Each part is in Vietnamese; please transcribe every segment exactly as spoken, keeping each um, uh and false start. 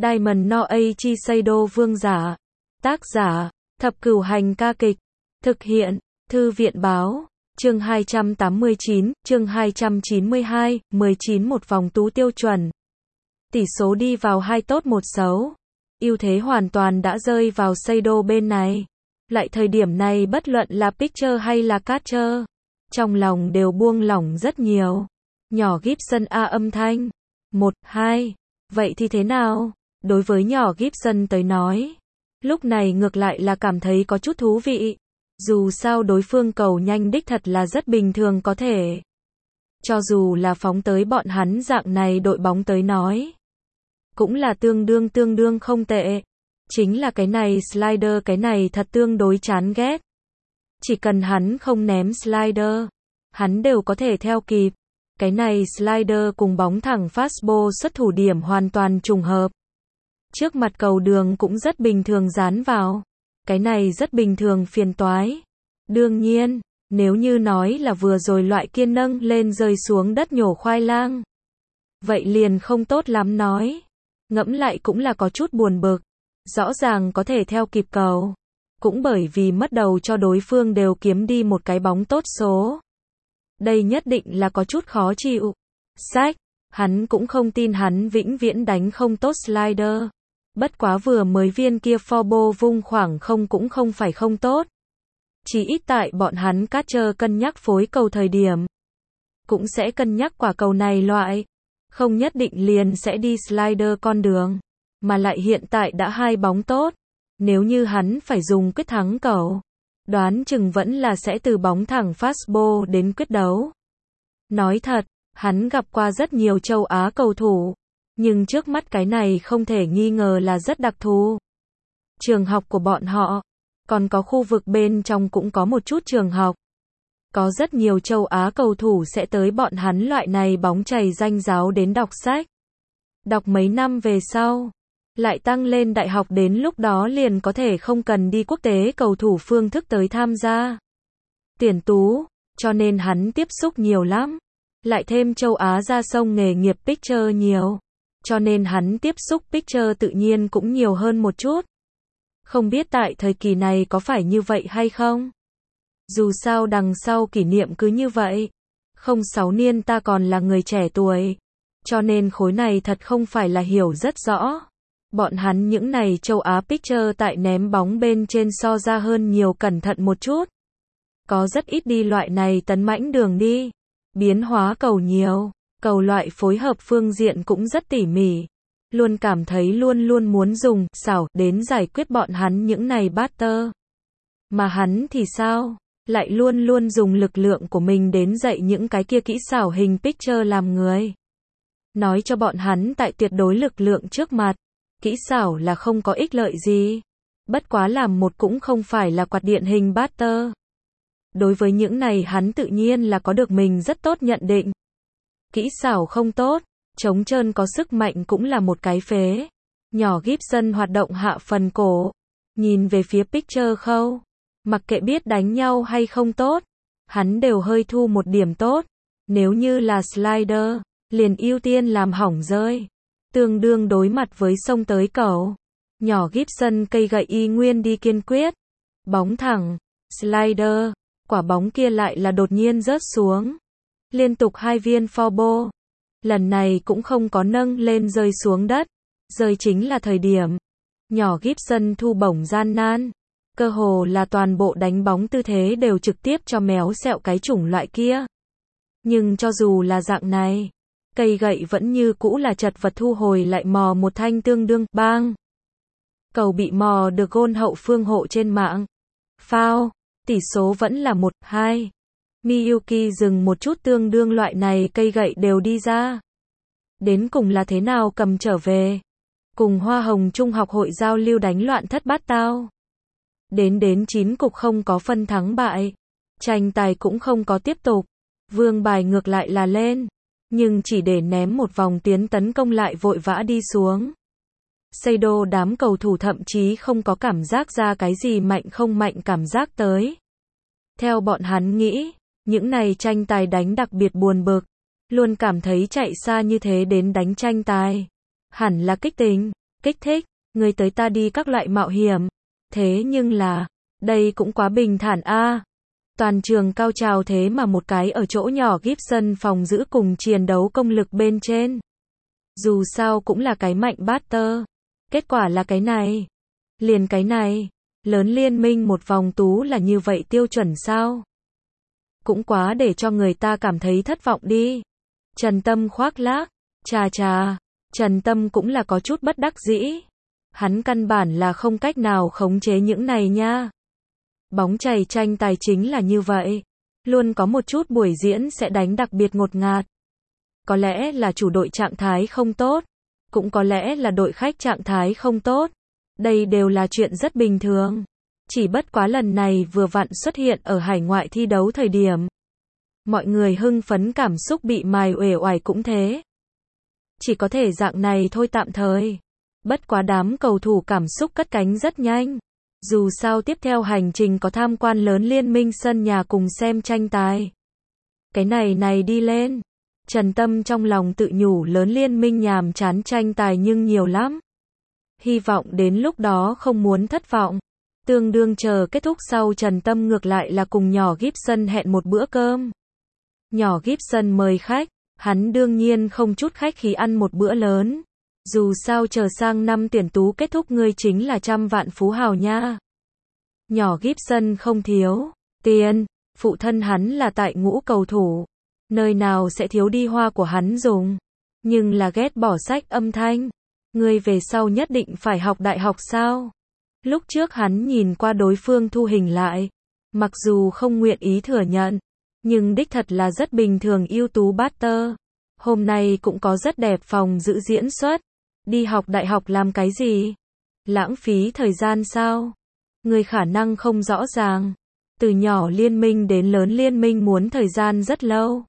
Diamond no Aichi Seido vương giả. Tác giả, Thập Cửu Hành ca kịch. Thực hiện, Thư viện báo. Chương hai trăm tám mươi chín, chương hai trăm chín mươi hai, mười chín một vòng tú tiêu chuẩn. Tỷ số đi vào hai tốt một xấu. Ưu thế hoàn toàn đã rơi vào Seido bên này. Lại thời điểm này bất luận là pitcher hay là catcher, trong lòng đều buông lỏng rất nhiều. Nhỏ Gibson A âm thanh. Một, hai. Vậy thì thế nào? Đối với nhỏ Gibson tới nói, lúc này ngược lại là cảm thấy có chút thú vị. Dù sao đối phương cầu nhanh đích thật là rất bình thường có thể. Cho dù là phóng tới bọn hắn dạng này đội bóng tới nói, cũng là tương đương tương đương không tệ. Chính là cái này slider cái này thật tương đối chán ghét. Chỉ cần hắn không ném slider, hắn đều có thể theo kịp. Cái này slider cùng bóng thẳng fastball xuất thủ điểm hoàn toàn trùng hợp. Trước mặt cầu đường cũng rất bình thường dán vào. Cái này rất bình thường phiền toái. Đương nhiên, nếu như nói là vừa rồi loại kia nâng lên rơi xuống đất nhổ khoai lang, vậy liền không tốt lắm nói. Ngẫm lại cũng là có chút buồn bực. Rõ ràng có thể theo kịp cầu, cũng bởi vì mất đầu cho đối phương đều kiếm đi một cái bóng tốt số. Đây nhất định là có chút khó chịu. Sách, hắn cũng không tin hắn vĩnh viễn đánh không tốt slider. Bất quá vừa mới viên kia foul vung khoảng không cũng không phải không tốt. Chỉ ít tại bọn hắn catcher cân nhắc phối cầu thời điểm, cũng sẽ cân nhắc quả cầu này loại. Không nhất định liền sẽ đi slider con đường. Mà lại hiện tại đã hai bóng tốt. Nếu như hắn phải dùng quyết thắng cầu, đoán chừng vẫn là sẽ từ bóng thẳng fastball đến quyết đấu. Nói thật, hắn gặp qua rất nhiều châu Á cầu thủ, nhưng trước mắt cái này không thể nghi ngờ là rất đặc thù. Trường học của bọn họ, còn có khu vực bên trong cũng có một chút trường học. Có rất nhiều châu Á cầu thủ sẽ tới bọn hắn loại này bóng chày danh giáo đến đọc sách. Đọc mấy năm về sau, lại tăng lên đại học, đến lúc đó liền có thể không cần đi quốc tế cầu thủ phương thức tới tham gia tuyển tú, cho nên hắn tiếp xúc nhiều lắm. Lại thêm châu Á ra sông nghề nghiệp pitcher nhiều, cho nên hắn tiếp xúc pitcher tự nhiên cũng nhiều hơn một chút. Không biết tại thời kỳ này có phải như vậy hay không? Dù sao đằng sau kỷ niệm cứ như vậy. Không sáu niên ta còn là người trẻ tuổi, cho nên khối này thật không phải là hiểu rất rõ. Bọn hắn những này châu Á pitcher tại ném bóng bên trên so ra hơn nhiều cẩn thận một chút. Có rất ít đi loại này tấn mãnh đường đi. Biến hóa cầu nhiều, cầu loại phối hợp phương diện cũng rất tỉ mỉ. Luôn cảm thấy luôn luôn muốn dùng xảo đến giải quyết bọn hắn những này batter. Mà hắn thì sao? Lại luôn luôn dùng lực lượng của mình đến dạy những cái kia kỹ xảo hình pitcher làm người. Nói cho bọn hắn tại tuyệt đối lực lượng trước mặt, kỹ xảo là không có ích lợi gì. Bất quá làm một cũng không phải là quạt điện hình batter. Đối với những này hắn tự nhiên là có được mình rất tốt nhận định. Kỹ xảo không tốt, trống trơn có sức mạnh cũng là một cái phế. Nhỏ Gibson hoạt động hạ phần cổ, nhìn về phía pitcher khâu. Mặc kệ biết đánh nhau hay không tốt, hắn đều hơi thu một điểm tốt. Nếu như là slider, liền ưu tiên làm hỏng rơi. Tương đương đối mặt với xông tới cầu. Nhỏ Gibson cây gậy y nguyên đi kiên quyết. Bóng thẳng, slider, quả bóng kia lại là đột nhiên rớt xuống. Liên tục hai viên foul. Lần này cũng không có nâng lên rơi xuống đất. Rơi chính là thời điểm. Nhỏ Gibson thu bổng gian nan. Cơ hồ là toàn bộ đánh bóng tư thế đều trực tiếp cho méo xẹo cái chủng loại kia. Nhưng cho dù là dạng này, cây gậy vẫn như cũ là chật vật thu hồi lại mò một thanh tương đương, bang. Cầu bị mò được gôn hậu phương hộ trên mạng. Foul, tỷ số vẫn là một, hai. Miyuki dừng một chút, tương đương loại này cây gậy đều đi ra. Đến cùng là thế nào cầm trở về. Cùng Hoa Hồng Trung học hội giao lưu đánh loạn thất bát tao. Đến đến chín cục không có phân thắng bại. Tranh tài cũng không có tiếp tục. Vương bài ngược lại là lên. Nhưng chỉ để ném một vòng tiến tấn công lại vội vã đi xuống. Seido đám cầu thủ thậm chí không có cảm giác ra cái gì mạnh không mạnh cảm giác tới. Theo bọn hắn nghĩ, những này tranh tài đánh đặc biệt buồn bực. Luôn cảm thấy chạy xa như thế đến đánh tranh tài. Hẳn là kích tính. kích thích, người tới ta đi các loại mạo hiểm. Thế nhưng là, đây cũng quá bình thản a. Toàn trường cao trào thế mà một cái ở chỗ nhỏ Gibson phòng giữ cùng chiến đấu công lực bên trên. Dù sao cũng là cái mạnh Buster. Kết quả là cái này. Liền cái này. Lớn liên minh một vòng tú là như vậy tiêu chuẩn sao? Cũng quá để cho người ta cảm thấy thất vọng đi. Trần Tâm khoác lác. Chà chà. Trần Tâm cũng là có chút bất đắc dĩ. Hắn căn bản là không cách nào khống chế những này nha. Bóng chày tranh tài chính là như vậy. Luôn có một chút buổi diễn sẽ đánh đặc biệt ngột ngạt. Có lẽ là chủ đội trạng thái không tốt. Cũng có lẽ là đội khách trạng thái không tốt. Đây đều là chuyện rất bình thường. Chỉ bất quá lần này vừa vặn xuất hiện ở hải ngoại thi đấu thời điểm. Mọi người hưng phấn cảm xúc bị mài uể oải cũng thế. Chỉ có thể dạng này thôi tạm thời. Bất quá đám cầu thủ cảm xúc cất cánh rất nhanh. Dù sao tiếp theo hành trình có tham quan lớn liên minh sân nhà cùng xem tranh tài. Cái này này đi lên. Trần Tâm trong lòng tự nhủ lớn liên minh nhàm chán tranh tài nhưng nhiều lắm. Hy vọng đến lúc đó không muốn thất vọng. Tương đương chờ kết thúc sau Trần Tâm ngược lại là cùng nhỏ Gibson hẹn một bữa cơm. Nhỏ Gibson mời khách, hắn đương nhiên không chút khách khí ăn một bữa lớn. Dù sao chờ sang năm tuyển tú kết thúc ngươi chính là trăm vạn phú hào nha. Nhỏ Gibson không thiếu tiền, phụ thân hắn là tại ngũ cầu thủ. Nơi nào sẽ thiếu đi hoa của hắn dùng. Nhưng là ghét bỏ sách âm thanh. Ngươi về sau nhất định phải học đại học sao? Lúc trước hắn nhìn qua đối phương thu hình lại. Mặc dù không nguyện ý thừa nhận. Nhưng đích thật là rất bình thường ưu tú Buster. Hôm nay cũng có rất đẹp phòng giữ diễn xuất. Đi học đại học làm cái gì? Lãng phí thời gian sao? Người khả năng không rõ ràng. Từ nhỏ liên minh đến lớn liên minh muốn thời gian rất lâu.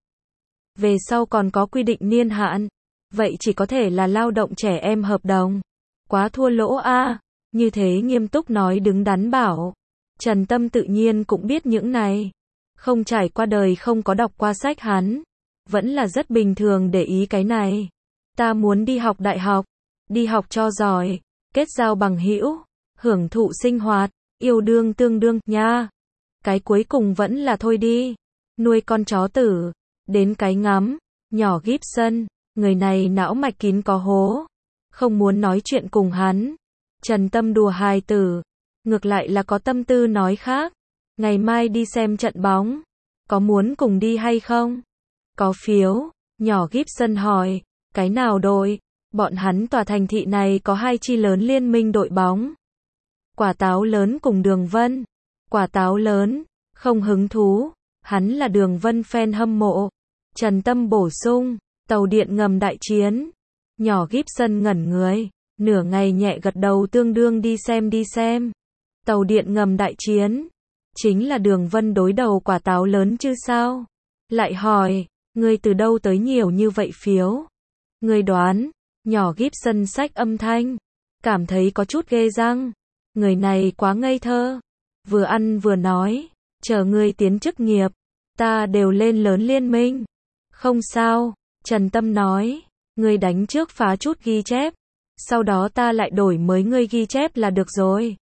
Về sau còn có quy định niên hạn. Vậy chỉ có thể là lao động trẻ em hợp đồng. Quá thua lỗ a. Như thế nghiêm túc nói đứng đắn bảo. Trần Tâm tự nhiên cũng biết những này. Không trải qua đời không có đọc qua sách hắn. Vẫn là rất bình thường để ý cái này. Ta muốn đi học đại học. Đi học cho giỏi. Kết giao bằng hữu. Hưởng thụ sinh hoạt. Yêu đương tương đương nha. Cái cuối cùng vẫn là thôi đi. Nuôi con chó tử. Đến cái ngắm. Nhỏ Gibson. Người này não mạch kín có hố. Không muốn nói chuyện cùng hắn. Trần Tâm đùa hài tử. Ngược lại là có tâm tư nói khác. Ngày mai đi xem trận bóng. Có muốn cùng đi hay không? Có phiếu. Nhỏ Gibson hỏi. Cái nào đội? Bọn hắn tòa thành thị này có hai chi lớn liên minh đội bóng. Quả táo lớn cùng Đường Vân. Quả táo lớn. Không hứng thú. Hắn là Đường Vân fan hâm mộ. Trần Tâm bổ sung. Tàu điện ngầm đại chiến. Nhỏ Gibson ngẩn người. Nửa ngày nhẹ gật đầu tương đương đi xem đi xem. Tàu điện ngầm đại chiến. Chính là Đường Vân đối đầu quả táo lớn chứ sao? Lại hỏi. Ngươi từ đâu tới nhiều như vậy phiếu? Ngươi đoán. Nhỏ Gibson xách âm thanh. Cảm thấy có chút ghê răng. Người này quá ngây thơ. Vừa ăn vừa nói. Chờ ngươi tiến chức nghiệp. Ta đều lên lớn liên minh. Không sao. Trần Tâm nói. Ngươi đánh trước phá chút ghi chép. Sau đó ta lại đổi mới ngươi ghi chép là được rồi.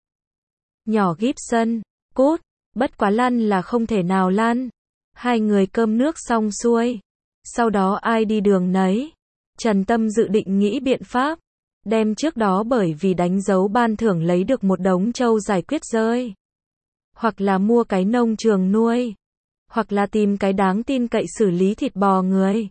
Nhỏ Gibson. Cút. Bất quá lăn là không thể nào lăn. Hai người cơm nước xong xuôi. Sau đó ai đi đường nấy. Trần Tâm dự định nghĩ biện pháp. Đem trước đó bởi vì đánh dấu ban thưởng lấy được một đống trâu giải quyết rơi. Hoặc là mua cái nông trường nuôi. Hoặc là tìm cái đáng tin cậy xử lý thịt bò người.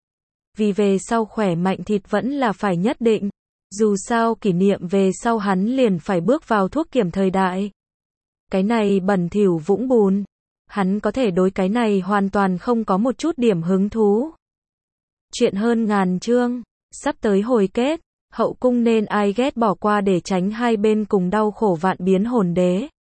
Vì về sau khỏe mạnh thịt vẫn là phải nhất định. Dù sao kỷ niệm về sau hắn liền phải bước vào thuốc kiểm thời đại. Cái này bẩn thỉu vũng bùn. Hắn có thể đối cái này hoàn toàn không có một chút điểm hứng thú. Chuyện hơn ngàn chương. Sắp tới hồi kết. Hậu cung nên ai ghét bỏ qua để tránh hai bên cùng đau khổ vạn biến hồn đế.